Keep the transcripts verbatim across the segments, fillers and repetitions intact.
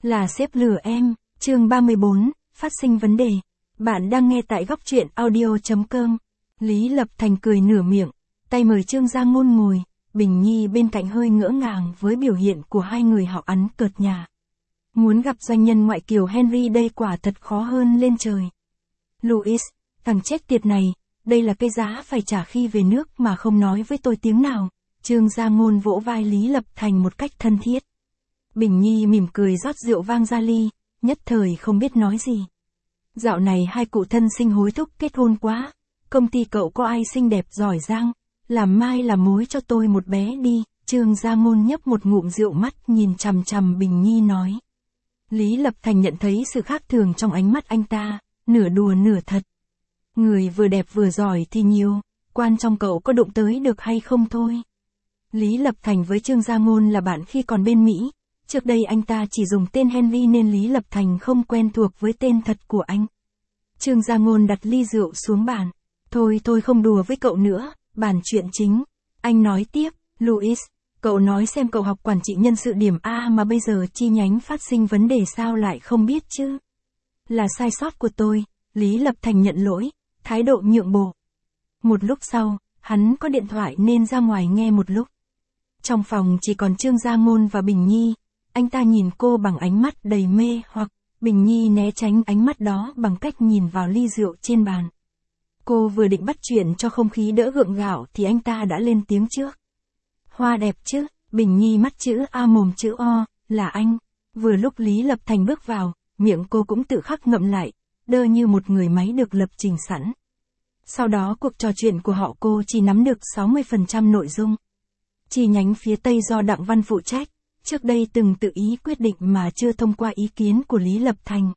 Là sếp lừa em, chương ba mươi bốn, phát sinh vấn đề. Bạn đang nghe tại góc truyện audio chấm com. Lý Lập Thành cười nửa miệng, tay mời Trương Gia Ngôn ngồi, Bình Nhi bên cạnh hơi ngỡ ngàng với biểu hiện của hai người họ ắn cợt nhà. Muốn gặp doanh nhân ngoại kiều Henry đây quả thật khó hơn lên trời. Louis, thằng chết tiệt này, đây là cái giá phải trả khi về nước mà không nói với tôi tiếng nào. Trương Gia Ngôn vỗ vai Lý Lập Thành một cách thân thiết. Bình Nhi mỉm cười rót rượu vang ra ly, nhất thời không biết nói gì. Dạo này hai cụ thân sinh hối thúc kết hôn quá, công ty cậu có ai xinh đẹp giỏi giang, làm mai làm mối cho tôi một bé đi. Trương Gia Ngôn nhấp một ngụm rượu, mắt nhìn chằm chằm Bình Nhi nói. Lý Lập Thành nhận thấy sự khác thường trong ánh mắt anh ta, nửa đùa nửa thật. Người vừa đẹp vừa giỏi thì nhiều, quan trọng cậu có đụng tới được hay không thôi. Lý Lập Thành với Trương Gia Ngôn là bạn khi còn bên Mỹ. Trước đây anh ta chỉ dùng tên Henry nên Lý Lập Thành không quen thuộc với tên thật của anh. Trương Gia Ngôn đặt ly rượu xuống bàn. Thôi thôi không đùa với cậu nữa, bàn chuyện chính. Anh nói tiếp, Louis, cậu nói xem cậu học quản trị nhân sự điểm A mà bây giờ chi nhánh phát sinh vấn đề sao lại không biết chứ? Là sai sót của tôi, Lý Lập Thành nhận lỗi, thái độ nhượng bộ. Một lúc sau, hắn có điện thoại nên ra ngoài nghe một lúc. Trong phòng chỉ còn Trương Gia Ngôn và Bình Nhi. Anh ta nhìn cô bằng ánh mắt đầy mê hoặc, Bình Nhi né tránh ánh mắt đó bằng cách nhìn vào ly rượu trên bàn. Cô vừa định bắt chuyện cho không khí đỡ gượng gạo thì anh ta đã lên tiếng trước. Hoa đẹp chứ, Bình Nhi mắt chữ A mồm chữ O, là anh. Vừa lúc Lý Lập Thành bước vào, miệng cô cũng tự khắc ngậm lại, đơ như một người máy được lập trình sẵn. Sau đó cuộc trò chuyện của họ cô chỉ nắm được sáu mươi phần trăm nội dung. Chi nhánh phía Tây do Đặng Văn phụ trách, trước đây từng tự ý quyết định mà chưa thông qua ý kiến của Lý Lập Thành.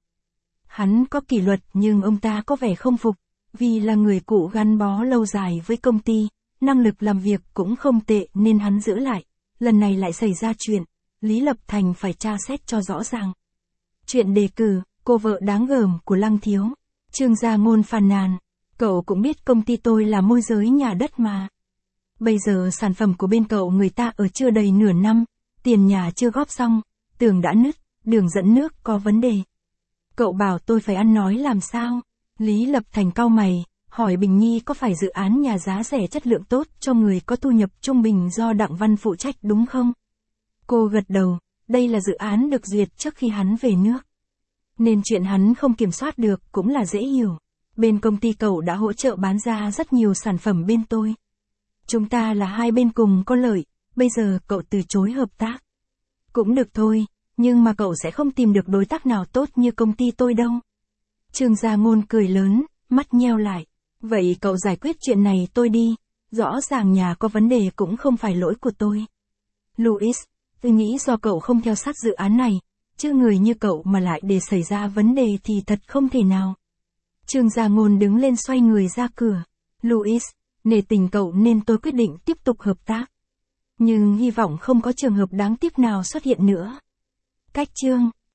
Hắn có kỷ luật nhưng ông ta có vẻ không phục, vì là người cũ gắn bó lâu dài với công ty, năng lực làm việc cũng không tệ nên hắn giữ lại. Lần này lại xảy ra chuyện, Lý Lập Thành phải tra xét cho rõ ràng. Chuyện đề cử, cô vợ đáng gờm của Lăng Thiếu. Trương Gia Ngôn phàn nàn, cậu cũng biết công ty tôi là môi giới nhà đất mà. Bây giờ sản phẩm của bên cậu người ta ở chưa đầy nửa năm, tiền nhà chưa góp xong, tường đã nứt, đường dẫn nước có vấn đề. Cậu bảo tôi phải ăn nói làm sao? Lý Lập Thành cau mày, hỏi Bình Nhi có phải dự án nhà giá rẻ chất lượng tốt cho người có thu nhập trung bình do Đặng Văn phụ trách đúng không? Cô gật đầu, đây là dự án được duyệt trước khi hắn về nước. Nên chuyện hắn không kiểm soát được cũng là dễ hiểu. Bên công ty cậu đã hỗ trợ bán ra rất nhiều sản phẩm bên tôi. Chúng ta là hai bên cùng có lợi, bây giờ cậu từ chối hợp tác. Cũng được thôi, nhưng mà cậu sẽ không tìm được đối tác nào tốt như công ty tôi đâu. Trương Gia Ngôn cười lớn, mắt nheo lại. Vậy cậu giải quyết chuyện này tôi đi, rõ ràng nhà có vấn đề cũng không phải lỗi của tôi. Louis, tôi nghĩ do cậu không theo sát dự án này, chứ người như cậu mà lại để xảy ra vấn đề thì thật không thể nào. Trương Gia Ngôn đứng lên xoay người ra cửa. Louis, nể tình cậu nên tôi quyết định tiếp tục hợp tác. Nhưng hy vọng không có trường hợp đáng tiếc nào xuất hiện nữa. Cách chương